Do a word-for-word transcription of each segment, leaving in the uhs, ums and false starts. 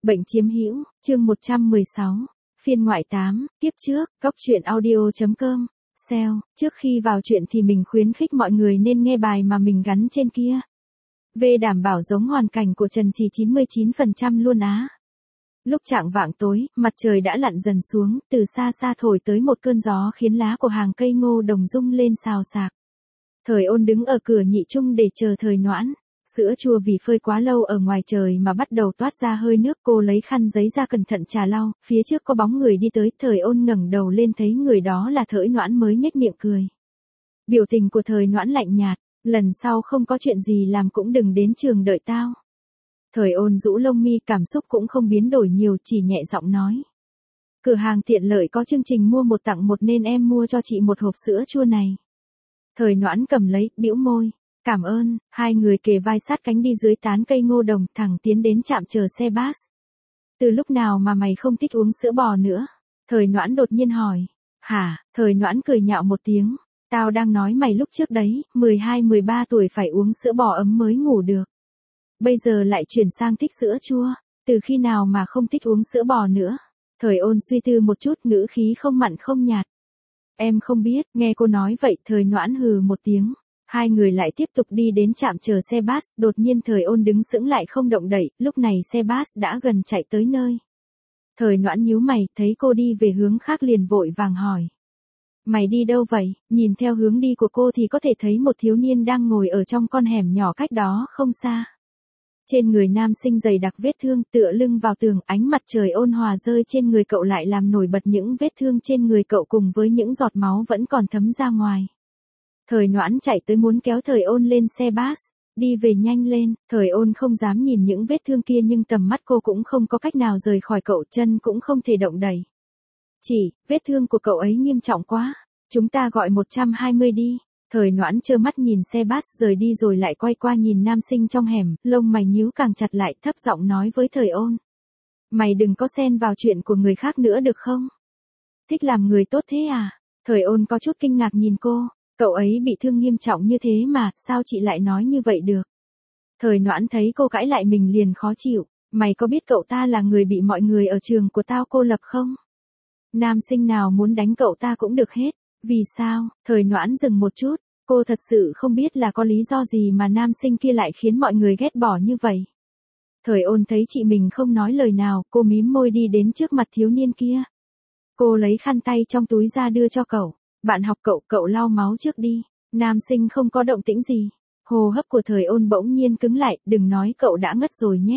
Bệnh chiếm hữu, chương một trăm mười sáu, phiên ngoại tám, tiếp trước, góc truyện audio.com, sale, trước khi vào chuyện thì mình khuyến khích mọi người nên nghe bài mà mình gắn trên kia. Về đảm bảo giống hoàn cảnh của Trần Trì chín mươi chín phần trăm luôn á. Lúc chạng vạng tối, mặt trời đã lặn dần xuống, từ xa xa thổi tới một cơn gió khiến lá của hàng cây ngô đồng rung lên xào xạc. Thời Ôn đứng ở cửa nhị trung để chờ Thời Noãn. Sữa chua vì phơi quá lâu ở ngoài trời mà bắt đầu toát ra hơi nước, cô lấy khăn giấy ra cẩn thận trà lau, phía trước có bóng người đi tới, Thời Ôn ngẩng đầu lên thấy người đó là Thời Noãn mới nhếch miệng cười. Biểu tình của Thời Noãn lạnh nhạt, lần sau không có chuyện gì làm cũng đừng đến trường đợi tao. Thời Ôn rũ lông mi, cảm xúc cũng không biến đổi nhiều, chỉ nhẹ giọng nói. Cửa hàng tiện lợi có chương trình mua một tặng một nên em mua cho chị một hộp sữa chua này. Thời Noãn cầm lấy, bĩu môi. Cảm ơn, hai người kề vai sát cánh đi dưới tán cây ngô đồng, thẳng tiến đến trạm chờ xe bus. Từ lúc nào mà mày không thích uống sữa bò nữa? Thời Noãn đột nhiên hỏi. Hả? Thời Noãn cười nhạo một tiếng. Tao đang nói mày lúc trước đấy, mười hai mười ba tuổi phải uống sữa bò ấm mới ngủ được. Bây giờ lại chuyển sang thích sữa chua, từ khi nào mà không thích uống sữa bò nữa? Thời Ôn suy tư một chút, ngữ khí không mặn không nhạt. Em không biết, nghe cô nói vậy, Thời Noãn hừ một tiếng. Hai người lại tiếp tục đi đến trạm chờ xe bus, đột nhiên Thời Ôn đứng sững lại không động đậy, lúc này xe bus đã gần chạy tới nơi. Thời Noãn nhíu mày, thấy cô đi về hướng khác liền vội vàng hỏi. Mày đi đâu vậy? Nhìn theo hướng đi của cô thì có thể thấy một thiếu niên đang ngồi ở trong con hẻm nhỏ cách đó không xa. Trên người nam sinh dày đặc vết thương, tựa lưng vào tường, ánh mặt trời ôn hòa rơi trên người cậu lại làm nổi bật những vết thương trên người cậu cùng với những giọt máu vẫn còn thấm ra ngoài. Thời Noãn chạy tới muốn kéo Thời Ôn lên xe bus, đi về nhanh lên, Thời Ôn không dám nhìn những vết thương kia nhưng tầm mắt cô cũng không có cách nào rời khỏi cậu, chân cũng không thể động đậy. Chỉ, vết thương của cậu ấy nghiêm trọng quá, chúng ta gọi một trăm hai mươi đi. Thời Noãn trơ mắt nhìn xe bus rời đi rồi lại quay qua nhìn nam sinh trong hẻm, lông mày nhíu càng chặt lại, thấp giọng nói với Thời Ôn. Mày đừng có xen vào chuyện của người khác nữa được không? Thích làm người tốt thế à? Thời Ôn có chút kinh ngạc nhìn cô. Cậu ấy bị thương nghiêm trọng như thế mà, sao chị lại nói như vậy được? Thời Noãn thấy cô cãi lại mình liền khó chịu, mày có biết cậu ta là người bị mọi người ở trường của tao cô lập không? Nam sinh nào muốn đánh cậu ta cũng được hết, vì sao? Thời Noãn dừng một chút, cô thật sự không biết là có lý do gì mà nam sinh kia lại khiến mọi người ghét bỏ như vậy. Thời Ôn thấy chị mình không nói lời nào, cô mím môi đi đến trước mặt thiếu niên kia. Cô lấy khăn tay trong túi ra đưa cho cậu. Bạn học cậu, cậu lau máu trước đi. Nam sinh không có động tĩnh gì. Hô hấp của Thời Ôn bỗng nhiên cứng lại, đừng nói cậu đã ngất rồi nhé.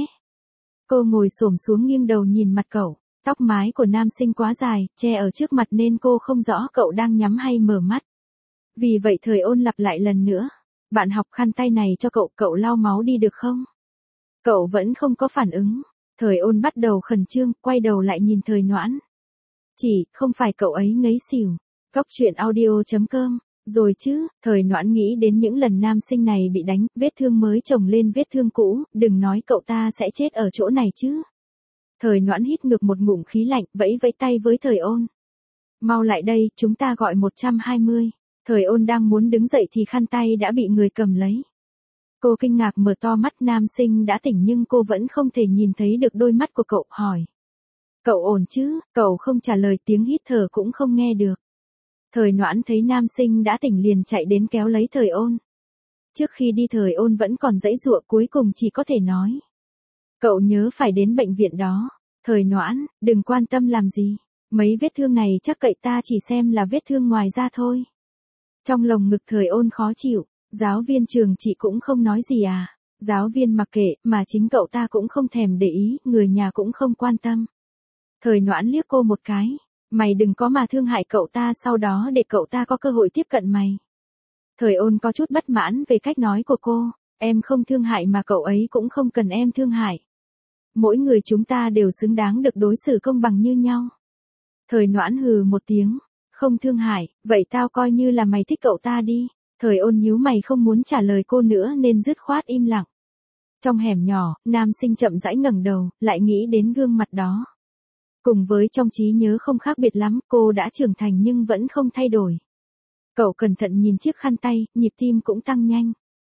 Cô ngồi xổm xuống nghiêng đầu nhìn mặt cậu. Tóc mái của nam sinh quá dài, che ở trước mặt nên cô không rõ cậu đang nhắm hay mở mắt. Vì vậy Thời Ôn lặp lại lần nữa. Bạn học khăn tay này cho cậu, cậu lau máu đi được không? Cậu vẫn không có phản ứng. Thời Ôn bắt đầu khẩn trương, quay đầu lại nhìn Thời Noãn. Chỉ, không phải cậu ấy ngấy xỉu. Góc truyện audio.com, rồi chứ, Thời Noãn nghĩ đến những lần nam sinh này bị đánh, vết thương mới chồng lên vết thương cũ, đừng nói cậu ta sẽ chết ở chỗ này chứ. Thời Noãn hít ngược một ngụm khí lạnh, vẫy vẫy tay với Thời Ôn. Mau lại đây, chúng ta gọi một trăm hai mươi. Thời Ôn đang muốn đứng dậy thì khăn tay đã bị người cầm lấy. Cô kinh ngạc mở to mắt, nam sinh đã tỉnh nhưng cô vẫn không thể nhìn thấy được đôi mắt của cậu, hỏi. Cậu ổn chứ? Cậu không trả lời, tiếng hít thở cũng không nghe được. Thời Noãn thấy nam sinh đã tỉnh liền chạy đến kéo lấy Thời Ôn. Trước khi đi Thời Ôn vẫn còn giãy giụa, cuối cùng chỉ có thể nói. Cậu nhớ phải đến bệnh viện đó. Thời Noãn, đừng quan tâm làm gì. Mấy vết thương này chắc cậy ta chỉ xem là vết thương ngoài da thôi. Trong lồng ngực Thời Ôn khó chịu, giáo viên trường chị cũng không nói gì à. Giáo viên mặc kệ, mà chính cậu ta cũng không thèm để ý, người nhà cũng không quan tâm. Thời Noãn liếc cô một cái. Mày đừng có mà thương hại cậu ta sau đó để cậu ta có cơ hội tiếp cận mày. Thời Ôn có chút bất mãn về cách nói của cô. Em không thương hại mà cậu ấy cũng không cần em thương hại. Mỗi người chúng ta đều xứng đáng được đối xử công bằng như nhau. Thời Noãn hừ một tiếng. Không thương hại, vậy tao coi như là mày thích cậu ta đi. Thời Ôn nhíu mày không muốn trả lời cô nữa nên dứt khoát im lặng. Trong hẻm nhỏ, nam sinh chậm rãi ngẩng đầu, lại nghĩ đến gương mặt đó. Cùng với trong trí nhớ không khác biệt lắm, cô đã trưởng thành nhưng vẫn không thay đổi. Cậu cẩn thận nhìn chiếc khăn tay, nhịp tim cũng tăng nhanh.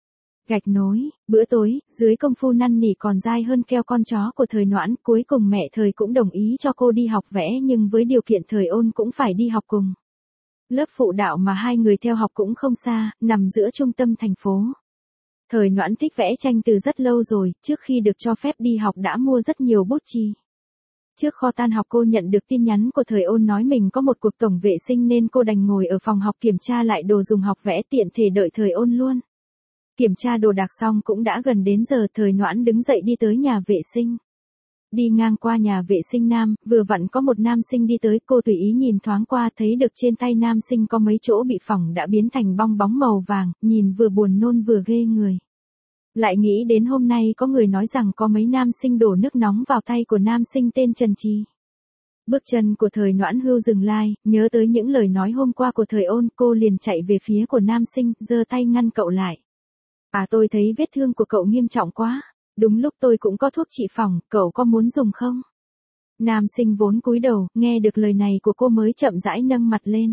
Gạch nối, bữa tối, dưới công phu năn nỉ còn dai hơn keo con chó của Thời Noãn, cuối cùng mẹ Thời cũng đồng ý cho cô đi học vẽ nhưng với điều kiện Thời Ôn cũng phải đi học cùng. Lớp phụ đạo mà hai người theo học cũng không xa, nằm giữa trung tâm thành phố. Thời Noãn thích vẽ tranh từ rất lâu rồi, trước khi được cho phép đi học đã mua rất nhiều bút chì. Trước kho tan học cô nhận được tin nhắn của Thời Ôn nói mình có một cuộc tổng vệ sinh nên cô đành ngồi ở phòng học kiểm tra lại đồ dùng học vẽ tiện thể đợi Thời Ôn luôn. Kiểm tra đồ đạc xong cũng đã gần đến giờ, Thời Noãn đứng dậy đi tới nhà vệ sinh. Đi ngang qua nhà vệ sinh nam, vừa vặn có một nam sinh đi tới, cô tùy ý nhìn thoáng qua thấy được trên tay nam sinh có mấy chỗ bị phỏng đã biến thành bong bóng màu vàng, nhìn vừa buồn nôn vừa ghê người. Lại nghĩ đến hôm nay có người nói rằng có mấy nam sinh đổ nước nóng vào tay của nam sinh tên Trần Trì. Bước chân của Thời Noãn hưu dừng lại, nhớ tới những lời nói hôm qua của Thời Ôn, cô liền chạy về phía của nam sinh, giơ tay ngăn cậu lại. À, tôi thấy vết thương của cậu nghiêm trọng quá. Đúng lúc tôi cũng có thuốc trị phỏng, cậu có muốn dùng không? Nam sinh vốn cúi đầu, nghe được lời này của cô mới chậm rãi nâng mặt lên.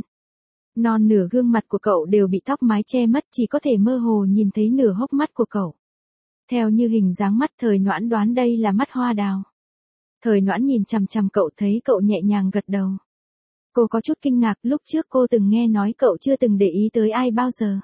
Non nửa gương mặt của cậu đều bị tóc mái che mất, chỉ có thể mơ hồ nhìn thấy nửa hốc mắt của cậu. Theo như hình dáng mắt, Thời Noãn đoán đây là mắt hoa đào. Thời Noãn nhìn chằm chằm cậu, thấy cậu nhẹ nhàng gật đầu. Cô có chút kinh ngạc, lúc trước cô từng nghe nói cậu chưa từng để ý tới ai bao giờ.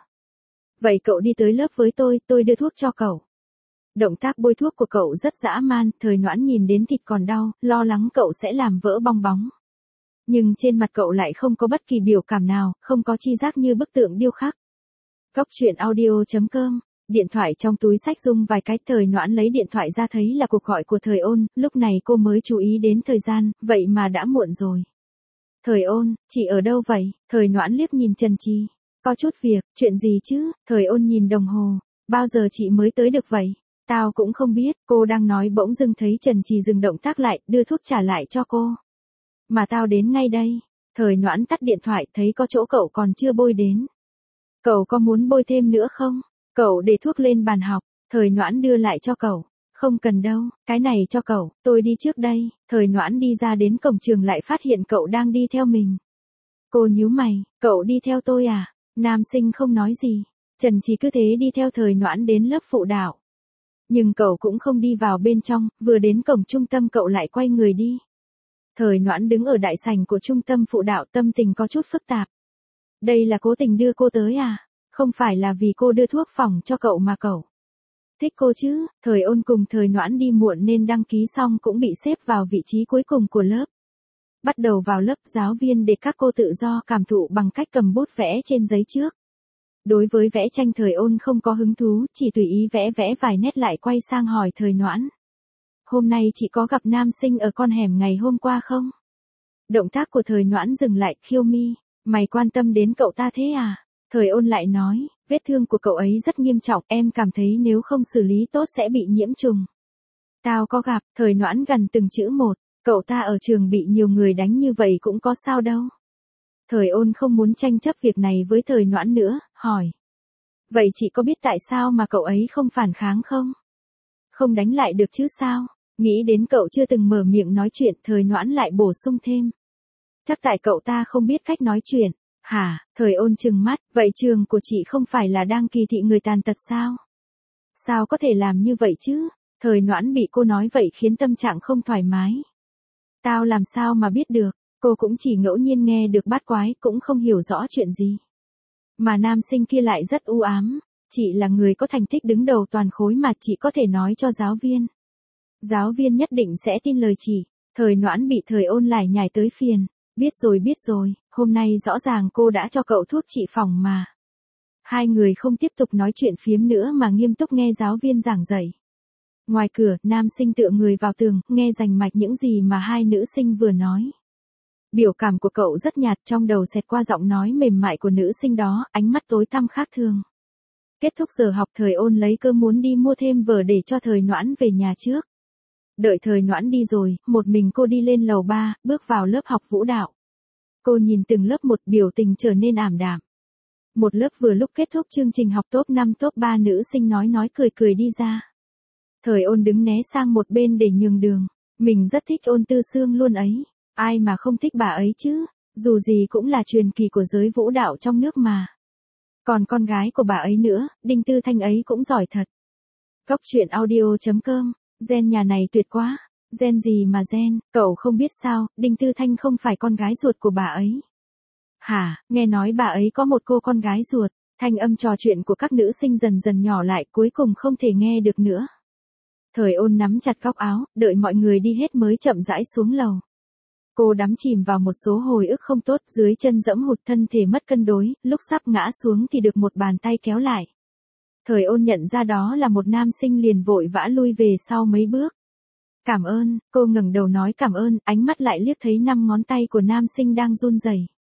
Vậy cậu đi tới lớp với tôi, tôi đưa thuốc cho cậu. Động tác bôi thuốc của cậu rất dã man, Thời Noãn nhìn đến thịt còn đau, lo lắng cậu sẽ làm vỡ bong bóng. Nhưng trên mặt cậu lại không có bất kỳ biểu cảm nào, không có chi giác như bức tượng điêu khắc. Góc truyện audio chấm com. Điện thoại trong túi xách rung vài cái, Thời Noãn lấy điện thoại ra thấy là cuộc gọi của Thời Ôn, lúc này cô mới chú ý đến thời gian, vậy mà đã muộn rồi. Thời Ôn, chị ở đâu vậy? Thời Noãn liếc nhìn Trần Trì. Có chút việc, chuyện gì chứ? Thời Ôn nhìn đồng hồ. Bao giờ chị mới tới được vậy? Tao cũng không biết, cô đang nói bỗng dưng thấy Trần Trì dừng động tác lại, đưa thuốc trả lại cho cô. Mà tao đến ngay đây. Thời Noãn tắt điện thoại, thấy có chỗ cậu còn chưa bôi đến. Cậu có muốn bôi thêm nữa không? Cậu để thuốc lên bàn học. Thời Noãn đưa lại cho cậu. Không cần đâu, cái này cho cậu, tôi đi trước đây. Thời Noãn đi ra đến cổng trường lại phát hiện cậu đang đi theo mình. Cô nhíu mày, cậu đi theo tôi à? Nam sinh không nói gì. Trần Trì cứ thế đi theo Thời Noãn đến lớp phụ đạo. Nhưng cậu cũng không đi vào bên trong, vừa đến cổng trung tâm cậu lại quay người đi. Thời Noãn đứng ở đại sảnh của trung tâm phụ đạo, tâm tình có chút phức tạp. Đây là cố tình đưa cô tới à? Không phải là vì cô đưa thuốc phòng cho cậu mà cậu thích cô chứ? Thời Ôn cùng Thời Noãn đi muộn nên đăng ký xong cũng bị xếp vào vị trí cuối cùng của lớp. Bắt đầu vào lớp, giáo viên để các cô tự do cảm thụ bằng cách cầm bút vẽ trên giấy trước. Đối với vẽ tranh Thời Ôn không có hứng thú, chỉ tùy ý vẽ vẽ vài nét lại quay sang hỏi Thời Noãn. Hôm nay chị có gặp nam sinh ở con hẻm ngày hôm qua không? Động tác của Thời Noãn dừng lại, khiêu mi, mày quan tâm đến cậu ta thế à? Thời Ôn lại nói, vết thương của cậu ấy rất nghiêm trọng, em cảm thấy nếu không xử lý tốt sẽ bị nhiễm trùng. Tao có gặp. Thời Noãn gần từng chữ một, cậu ta ở trường bị nhiều người đánh như vậy cũng có sao đâu. Thời Ôn không muốn tranh chấp việc này với Thời Noãn nữa, hỏi. Vậy chị có biết tại sao mà cậu ấy không phản kháng không? Không đánh lại được chứ sao? Nghĩ đến cậu chưa từng mở miệng nói chuyện, Thời Noãn lại bổ sung thêm. Chắc tại cậu ta không biết cách nói chuyện. Hả? Thời Ôn trừng mắt, vậy trường của chị không phải là đang kỳ thị người tàn tật sao? Sao có thể làm như vậy chứ? Thời Noãn bị cô nói vậy khiến tâm trạng không thoải mái. Tao làm sao mà biết được, cô cũng chỉ ngẫu nhiên nghe được bát quái, cũng không hiểu rõ chuyện gì. Mà nam sinh kia lại rất u ám, chị là người có thành tích đứng đầu toàn khối mà chị có thể nói cho giáo viên. Giáo viên nhất định sẽ tin lời chị. Thời Noãn bị Thời Ôn lải nhải tới phiền. Biết rồi biết rồi, hôm nay rõ ràng cô đã cho cậu thuốc trị phỏng mà. Hai người không tiếp tục nói chuyện phiếm nữa mà nghiêm túc nghe giáo viên giảng dạy. Ngoài cửa, nam sinh tựa người vào tường, nghe rành mạch những gì mà hai nữ sinh vừa nói. Biểu cảm của cậu rất nhạt, trong đầu xẹt qua giọng nói mềm mại của nữ sinh đó, ánh mắt tối tăm khác thường. Kết thúc giờ học, Thời Ôn lấy cơm muốn đi mua thêm vở để cho Thời Noãn về nhà trước. Đợi Thời Noãn đi rồi, một mình cô đi lên lầu ba, bước vào lớp học vũ đạo. Cô nhìn từng lớp một, biểu tình trở nên ảm đạm. Một lớp vừa lúc kết thúc chương trình học top năm top ba, nữ sinh nói nói cười cười đi ra. Thời Ôn đứng né sang một bên để nhường đường. Mình rất thích Ôn Tư Sương luôn ấy. Ai mà không thích bà ấy chứ, dù gì cũng là truyền kỳ của giới vũ đạo trong nước mà. Còn con gái của bà ấy nữa, Đinh Tư Thanh ấy cũng giỏi thật. Cóc truyện audio chấm com, gen nhà này tuyệt quá. Gen gì mà gen, cậu không biết sao, Đinh Tư Thanh không phải con gái ruột của bà ấy. Hả, nghe nói bà ấy có một cô con gái ruột. Thanh âm trò chuyện của các nữ sinh dần dần nhỏ lại, cuối cùng không thể nghe được nữa. Thời Ôn nắm chặt góc áo, đợi mọi người đi hết mới chậm rãi xuống lầu. Cô đắm chìm vào một số hồi ức không tốt, dưới chân dẫm hụt, thân thể mất cân đối, lúc sắp ngã xuống thì được một bàn tay kéo lại. Thời Ôn nhận ra đó là một nam sinh, liền vội vã lui về sau mấy bước. Cảm ơn, cô ngẩng đầu nói cảm ơn, ánh mắt lại liếc thấy năm ngón tay của nam sinh đang run rẩy.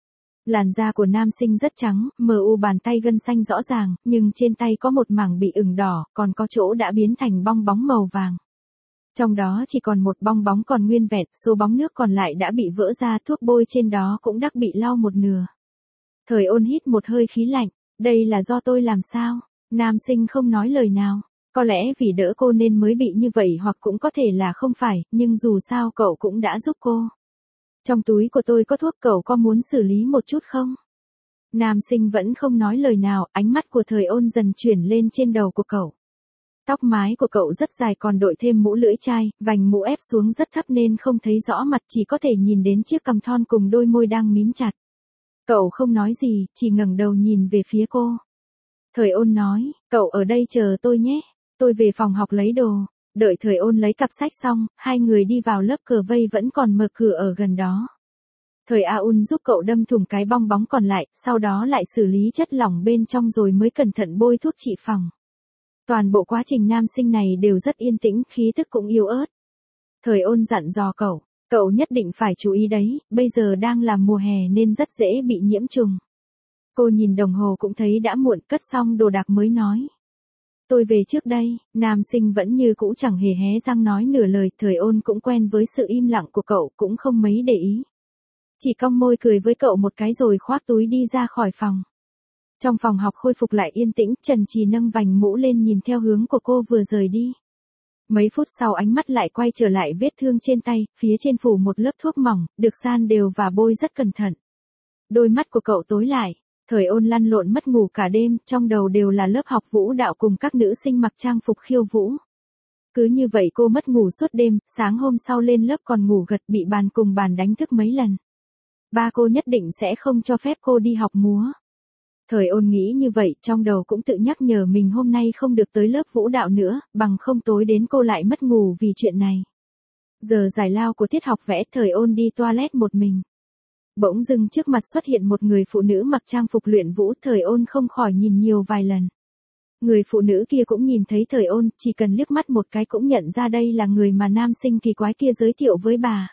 Làn da của nam sinh rất trắng, mờ u, bàn tay gân xanh rõ ràng, nhưng trên tay có một mảng bị ửng đỏ, còn có chỗ đã biến thành bong bóng màu vàng. Trong đó chỉ còn một bong bóng còn nguyên vẹn, số bóng nước còn lại đã bị vỡ ra, thuốc bôi trên đó cũng đã bị lau một nửa. Thời Ôn hít một hơi khí lạnh, đây là do tôi làm sao? Nam sinh không nói lời nào. Có lẽ vì đỡ cô nên mới bị như vậy, hoặc cũng có thể là không phải, nhưng dù sao cậu cũng đã giúp cô. Trong túi của tôi có thuốc, cậu có muốn xử lý một chút không? Nam sinh vẫn không nói lời nào, ánh mắt của Thời Ôn dần chuyển lên trên đầu của cậu. Tóc mái của cậu rất dài, còn đội thêm mũ lưỡi chai, vành mũ ép xuống rất thấp nên không thấy rõ mặt, chỉ có thể nhìn đến chiếc cằm thon cùng đôi môi đang mím chặt. Cậu không nói gì, chỉ ngẩng đầu nhìn về phía cô. Thời Ôn nói, cậu ở đây chờ tôi nhé, tôi về phòng học lấy đồ. Đợi Thời Ôn lấy cặp sách xong, hai người đi vào lớp cờ vây vẫn còn mở cửa ở gần đó. Thời A Un giúp cậu đâm thủng cái bong bóng còn lại, sau đó lại xử lý chất lỏng bên trong rồi mới cẩn thận bôi thuốc trị phòng. Toàn bộ quá trình nam sinh này đều rất yên tĩnh, khí tức cũng yếu ớt. Thời Ôn dặn dò cậu, cậu nhất định phải chú ý đấy, bây giờ đang là mùa hè nên rất dễ bị nhiễm trùng. Cô nhìn đồng hồ cũng thấy đã muộn, cất xong đồ đạc mới nói. Tôi về trước đây, nam sinh vẫn như cũ chẳng hề hé răng nói nửa lời. Thời Ôn cũng quen với sự im lặng của cậu, cũng không mấy để ý. Chỉ cong môi cười với cậu một cái rồi khoác túi đi ra khỏi phòng. Trong phòng học khôi phục lại yên tĩnh, Trần Trì nâng vành mũ lên nhìn theo hướng của cô vừa rời đi. Mấy phút sau ánh mắt lại quay trở lại vết thương trên tay, phía trên phủ một lớp thuốc mỏng, được san đều và bôi rất cẩn thận. Đôi mắt của cậu tối lại. Thời Ôn lăn lộn mất ngủ cả đêm, trong đầu đều là lớp học vũ đạo cùng các nữ sinh mặc trang phục khiêu vũ. Cứ như vậy cô mất ngủ suốt đêm, sáng hôm sau lên lớp còn ngủ gật, bị bàn cùng bàn đánh thức mấy lần. Ba cô nhất định sẽ không cho phép cô đi học múa. Thời Ôn nghĩ như vậy, trong đầu cũng tự nhắc nhở mình hôm nay không được tới lớp vũ đạo nữa, bằng không tối đến cô lại mất ngủ vì chuyện này. Giờ giải lao của tiết học vẽ, Thời Ôn đi toilet một mình. Bỗng dưng trước mặt xuất hiện một người phụ nữ mặc trang phục luyện vũ, Thời Ôn không khỏi nhìn nhiều vài lần. Người phụ nữ kia cũng nhìn thấy Thời Ôn, chỉ cần liếc mắt một cái cũng nhận ra đây là người mà nam sinh kỳ quái kia giới thiệu với bà.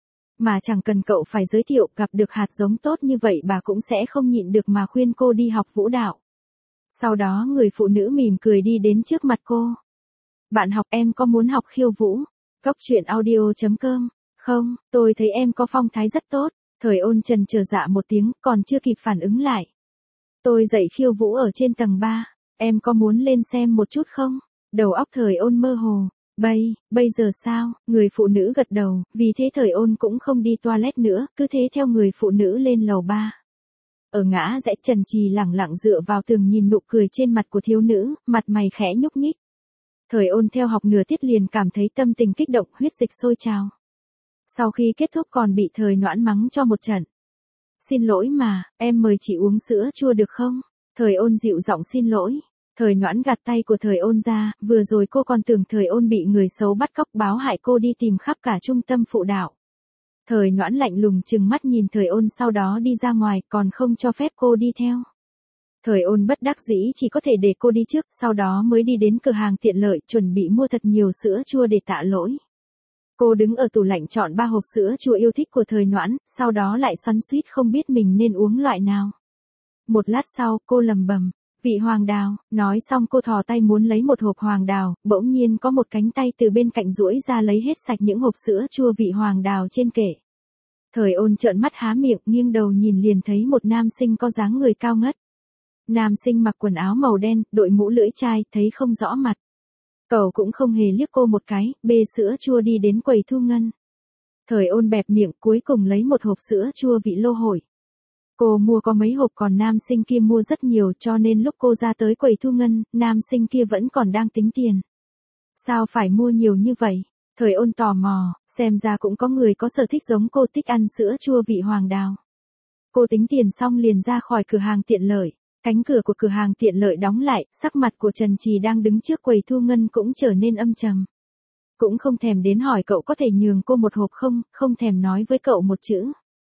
Mà chẳng cần cậu phải giới thiệu, gặp được hạt giống tốt như vậy bà cũng sẽ không nhịn được mà khuyên cô đi học vũ đạo. Sau đó người phụ nữ mỉm cười đi đến trước mặt cô. Bạn học, em có muốn học khiêu vũ? Cóc truyện audio chấm com. Không, tôi thấy em có phong thái rất tốt. Thời Ôn chần chờ dạ một tiếng, còn chưa kịp phản ứng lại. Tôi dạy khiêu vũ ở trên tầng ba, em có muốn lên xem một chút không? Đầu óc Thời Ôn mơ hồ. Bây, bây giờ sao? Người phụ nữ gật đầu, vì thế Thời Ôn cũng không đi toilet nữa, cứ thế theo người phụ nữ lên lầu ba. Ở ngã rẽ, Trần Trì lẳng lặng dựa vào tường nhìn nụ cười trên mặt của thiếu nữ, mặt mày khẽ nhúc nhích. Thời Ôn theo học nửa tiết liền cảm thấy tâm tình kích động, huyết dịch sôi trào. Sau khi kết thúc còn bị Thời Noãn mắng cho một trận. Xin lỗi mà, em mời chị uống sữa chua được không? Thời Ôn dịu giọng xin lỗi. Thời Noãn gạt tay của Thời Ôn ra, vừa rồi cô còn tưởng Thời Ôn bị người xấu bắt cóc báo hại cô đi tìm khắp cả trung tâm phụ đạo. Thời Noãn lạnh lùng trừng mắt nhìn Thời Ôn, sau đó đi ra ngoài, còn không cho phép cô đi theo. Thời Ôn bất đắc dĩ chỉ có thể để cô đi trước, sau đó mới đi đến cửa hàng tiện lợi, chuẩn bị mua thật nhiều sữa chua để tạ lỗi. Cô đứng ở tủ lạnh chọn ba hộp sữa chua yêu thích của Thời Noãn, sau đó lại xoắn xuýt không biết mình nên uống loại nào. Một lát sau, cô lầm bầm, vị hoàng đào, nói xong cô thò tay muốn lấy một hộp hoàng đào, bỗng nhiên có một cánh tay từ bên cạnh duỗi ra lấy hết sạch những hộp sữa chua vị hoàng đào trên kệ. Thời Ôn trợn mắt há miệng, nghiêng đầu nhìn liền thấy một nam sinh có dáng người cao ngất. Nam sinh mặc quần áo màu đen, đội mũ lưỡi chai, thấy không rõ mặt. Cậu cũng không hề liếc cô một cái, bê sữa chua đi đến quầy thu ngân. Thời Ôn bẹp miệng, cuối cùng lấy một hộp sữa chua vị lô hội. Cô mua có mấy hộp còn nam sinh kia mua rất nhiều cho nên lúc cô ra tới quầy thu ngân, nam sinh kia vẫn còn đang tính tiền. Sao phải mua nhiều như vậy? Thời Ôn tò mò, xem ra cũng có người có sở thích giống cô thích ăn sữa chua vị hoàng đào. Cô tính tiền xong liền ra khỏi cửa hàng tiện lợi. Cánh cửa của cửa hàng tiện lợi đóng lại, sắc mặt của Trần Trì đang đứng trước quầy thu ngân cũng trở nên âm trầm. Cũng không thèm đến hỏi cậu có thể nhường cô một hộp không, không thèm nói với cậu một chữ.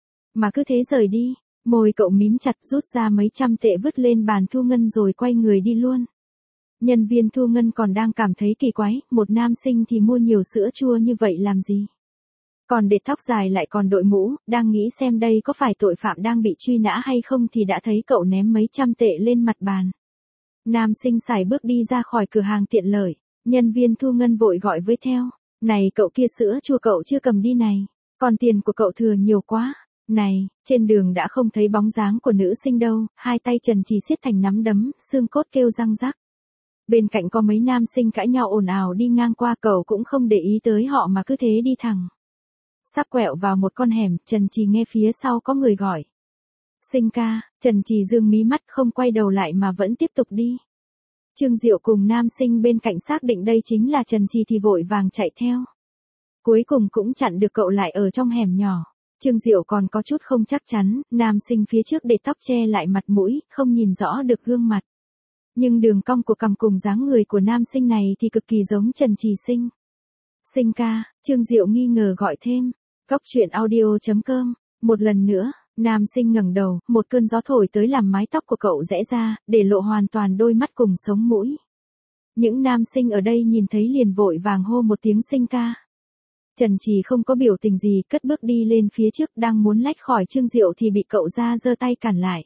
Mà cứ thế rời đi, môi cậu mím chặt rút ra mấy trăm tệ vứt lên bàn thu ngân rồi quay người đi luôn. Nhân viên thu ngân còn đang cảm thấy kỳ quái, một nam sinh thì mua nhiều sữa chua như vậy làm gì? Còn để tóc dài lại còn đội mũ, đang nghĩ xem đây có phải tội phạm đang bị truy nã hay không thì đã thấy cậu ném mấy trăm tệ lên mặt bàn. Nam sinh sải bước đi ra khỏi cửa hàng tiện lợi, nhân viên thu ngân vội gọi với theo. Này cậu kia sữa chua cậu chưa cầm đi này, còn tiền của cậu thừa nhiều quá. Này, trên đường đã không thấy bóng dáng của nữ sinh đâu, hai tay Trần Trì siết thành nắm đấm, xương cốt kêu răng rắc. Bên cạnh có mấy nam sinh cãi nhau ồn ào đi ngang qua cậu cũng không để ý tới họ mà cứ thế đi thẳng. Sắp quẹo vào một con hẻm, Trần Trì nghe phía sau có người gọi. Sinh ca, Trần Trì dương mí mắt không quay đầu lại mà vẫn tiếp tục đi. Trương Diệu cùng nam sinh bên cạnh xác định đây chính là Trần Trì thì vội vàng chạy theo. Cuối cùng cũng chặn được cậu lại ở trong hẻm nhỏ. Trương Diệu còn có chút không chắc chắn, nam sinh phía trước để tóc che lại mặt mũi, không nhìn rõ được gương mặt. Nhưng đường cong của cằm cùng dáng người của nam sinh này thì cực kỳ giống Trần Trì Sinh. Sinh ca, Trương Diệu nghi ngờ gọi thêm. Cóc truyện audio chấm com. Một lần nữa, nam sinh ngẩng đầu, một cơn gió thổi tới làm mái tóc của cậu rẽ ra, để lộ hoàn toàn đôi mắt cùng sống mũi. Những nam sinh ở đây nhìn thấy liền vội vàng hô một tiếng sinh ca. Trần Trì không có biểu tình gì, cất bước đi lên phía trước đang muốn lách khỏi Trương Diệu thì bị cậu ra giơ tay cản lại.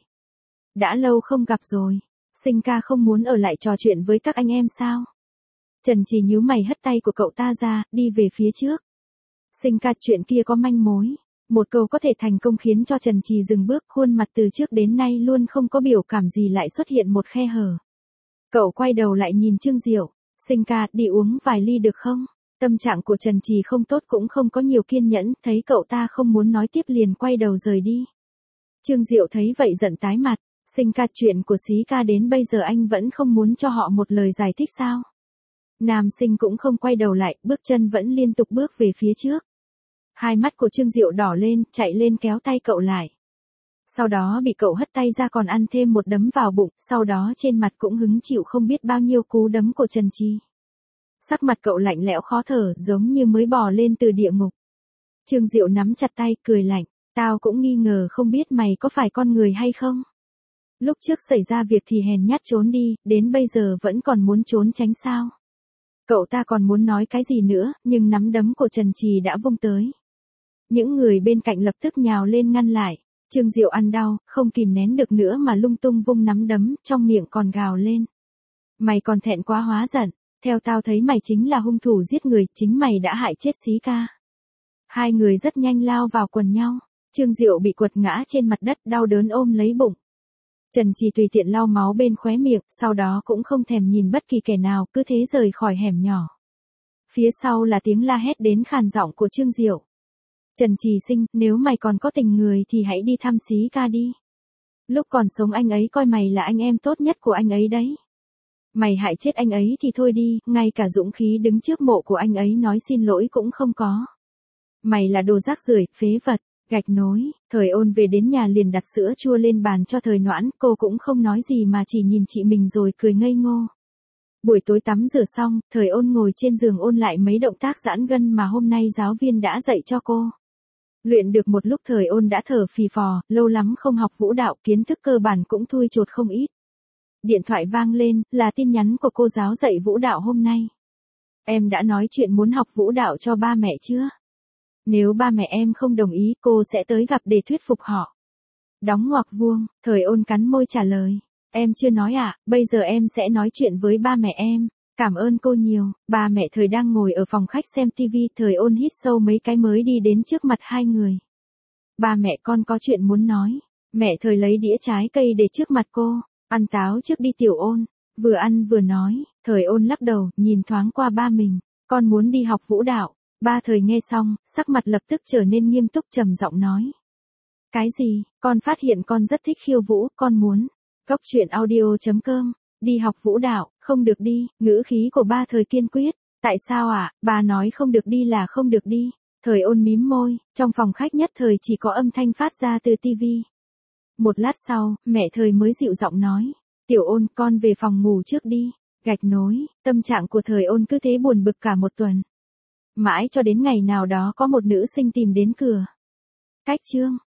Đã lâu không gặp rồi, sinh ca không muốn ở lại trò chuyện với các anh em sao? Trần Trì nhíu mày hất tay của cậu ta ra, đi về phía trước. Sinh ca, chuyện kia có manh mối. Một câu có thể thành công khiến cho Trần Trì dừng bước, khuôn mặt từ trước đến nay luôn không có biểu cảm gì lại xuất hiện một khe hở. Cậu quay đầu lại nhìn Trương Diệu. Sinh ca, đi uống vài ly được không? Tâm trạng của Trần Trì không tốt cũng không có nhiều kiên nhẫn, thấy cậu ta không muốn nói tiếp liền quay đầu rời đi. Trương Diệu thấy vậy giận tái mặt. Sinh ca, chuyện của Xí ca đến bây giờ anh vẫn không muốn cho họ một lời giải thích sao? Nam sinh cũng không quay đầu lại, bước chân vẫn liên tục bước về phía trước. Hai mắt của Trương Diệu đỏ lên, chạy lên kéo tay cậu lại. Sau đó bị cậu hất tay ra còn ăn thêm một đấm vào bụng, sau đó trên mặt cũng hứng chịu không biết bao nhiêu cú đấm của Trần Trì. Sắc mặt cậu lạnh lẽo khó thở, giống như mới bò lên từ địa ngục. Trương Diệu nắm chặt tay, cười lạnh, tao cũng nghi ngờ không biết mày có phải con người hay không. Lúc trước xảy ra việc thì hèn nhát trốn đi, đến bây giờ vẫn còn muốn trốn tránh sao. Cậu ta còn muốn nói cái gì nữa, nhưng nắm đấm của Trần Trì đã vung tới. Những người bên cạnh lập tức nhào lên ngăn lại. Trương Diệu ăn đau, không kìm nén được nữa mà lung tung vung nắm đấm, trong miệng còn gào lên. Mày còn thẹn quá hóa giận, theo tao thấy mày chính là hung thủ giết người, chính mày đã hại chết Xí ca. Hai người rất nhanh lao vào quần nhau, Trương Diệu bị quật ngã trên mặt đất đau đớn ôm lấy bụng. Trần Trì tùy tiện lau máu bên khóe miệng, sau đó cũng không thèm nhìn bất kỳ kẻ nào, cứ thế rời khỏi hẻm nhỏ. Phía sau là tiếng la hét đến khàn giọng của Trương Diệu. Trần Trì Sinh, nếu mày còn có tình người thì hãy đi thăm Xí ca đi. Lúc còn sống anh ấy coi mày là anh em tốt nhất của anh ấy đấy. Mày hại chết anh ấy thì thôi đi, ngay cả dũng khí đứng trước mộ của anh ấy nói xin lỗi cũng không có. Mày là đồ rác rưởi, phế vật. Gạch nối, Thời Ôn về đến nhà liền đặt sữa chua lên bàn cho Thời Noãn, cô cũng không nói gì mà chỉ nhìn chị mình rồi cười ngây ngô. Buổi tối tắm rửa xong, Thời Ôn ngồi trên giường ôn lại mấy động tác giãn gân mà hôm nay giáo viên đã dạy cho cô. Luyện được một lúc Thời Ôn đã thở phì phò, lâu lắm không học vũ đạo, kiến thức cơ bản cũng thui chột không ít. Điện thoại vang lên, là tin nhắn của cô giáo dạy vũ đạo hôm nay. Em đã nói chuyện muốn học vũ đạo cho ba mẹ chưa? Nếu ba mẹ em không đồng ý, cô sẽ tới gặp để thuyết phục họ. Đóng ngoặc vuông, Thời Ôn cắn môi trả lời. Em chưa nói ạ, à, bây giờ em sẽ nói chuyện với ba mẹ em. Cảm ơn cô nhiều. Ba mẹ Thời đang ngồi ở phòng khách xem tivi, Thời Ôn hít sâu mấy cái mới đi đến trước mặt hai người. Ba mẹ con có chuyện muốn nói. Mẹ Thời lấy đĩa trái cây để trước mặt cô. Ăn táo trước đi Tiểu Ôn. Vừa ăn vừa nói, Thời Ôn lắc đầu, nhìn thoáng qua ba mình. Con muốn đi học vũ đạo. Ba Thời nghe xong, sắc mặt lập tức trở nên nghiêm túc trầm giọng nói. Cái gì? Con phát hiện con rất thích khiêu vũ, con muốn. Cốc truyện audio.com. Đi học vũ đạo, không được đi, ngữ khí của ba Thời kiên quyết. Tại sao ạ, à? Bà nói không được đi là không được đi. Thời Ôn mím môi, trong phòng khách nhất thời chỉ có âm thanh phát ra từ tivi. Một lát sau, mẹ Thời mới dịu giọng nói. Tiểu Ôn, con về phòng ngủ trước đi. Gạch nối, tâm trạng của Thời Ôn cứ thế buồn bực cả một tuần. Mãi cho đến ngày nào đó có một nữ sinh tìm đến cửa. Cách chương.